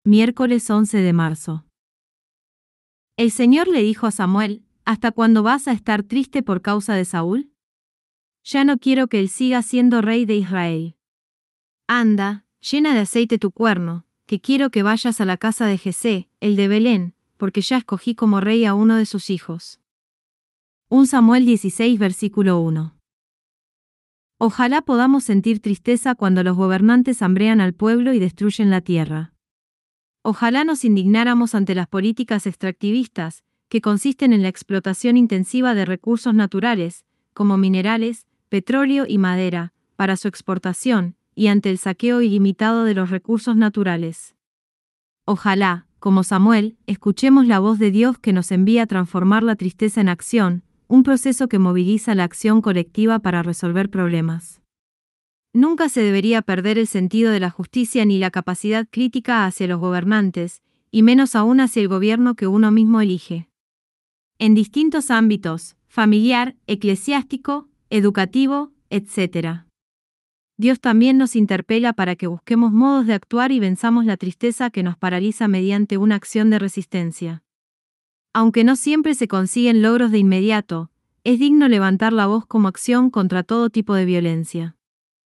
Miércoles 11 de marzo. El Señor le dijo a Samuel: ¿Hasta cuándo vas a estar triste por causa de Saúl? Ya no quiero que él siga siendo rey de Israel. Anda, llena de aceite tu cuerno, que quiero que vayas a la casa de Jesé, el de Belén, porque ya escogí como rey a uno de sus hijos. 1 Samuel 16 versículo 1. Ojalá podamos sentir tristeza cuando los gobernantes hambrean al pueblo y destruyen la tierra. Ojalá nos indignáramos ante las políticas extractivistas, que consisten en la explotación intensiva de recursos naturales, como minerales, petróleo y madera, para su exportación, y ante el saqueo ilimitado de los recursos naturales. Ojalá, como Samuel, escuchemos la voz de Dios que nos envía a transformar la tristeza en acción, un proceso que moviliza la acción colectiva para resolver problemas. Nunca se debería perder el sentido de la justicia ni la capacidad crítica hacia los gobernantes, y menos aún hacia el gobierno que uno mismo elige. En distintos ámbitos, familiar, eclesiástico, educativo, etc. Dios también nos interpela para que busquemos modos de actuar y venzamos la tristeza que nos paraliza mediante una acción de resistencia. Aunque no siempre se consiguen logros de inmediato, es digno levantar la voz como acción contra todo tipo de violencia.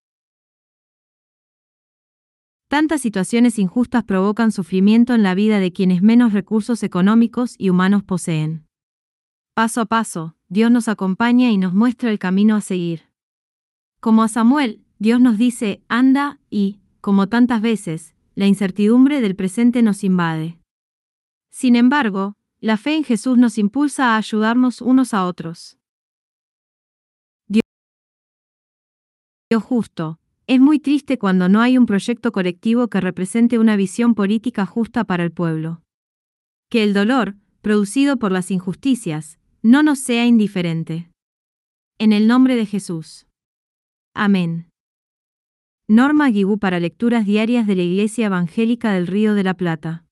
Tantas situaciones injustas provocan sufrimiento en la vida de quienes menos recursos económicos y humanos poseen. Paso a paso, Dios nos acompaña y nos muestra el camino a seguir. Como a Samuel, Dios nos dice: anda, y, como tantas veces, la incertidumbre del presente nos invade. Sin embargo, la fe en Jesús nos impulsa a ayudarnos unos a otros. Dios justo. Es muy triste cuando no hay un proyecto colectivo que represente una visión política justa para el pueblo. Que el dolor, producido por las injusticias, no nos sea indiferente. En el nombre de Jesús. Amén. Norma Guigú para lecturas diarias de la Iglesia Evangélica del Río de la Plata.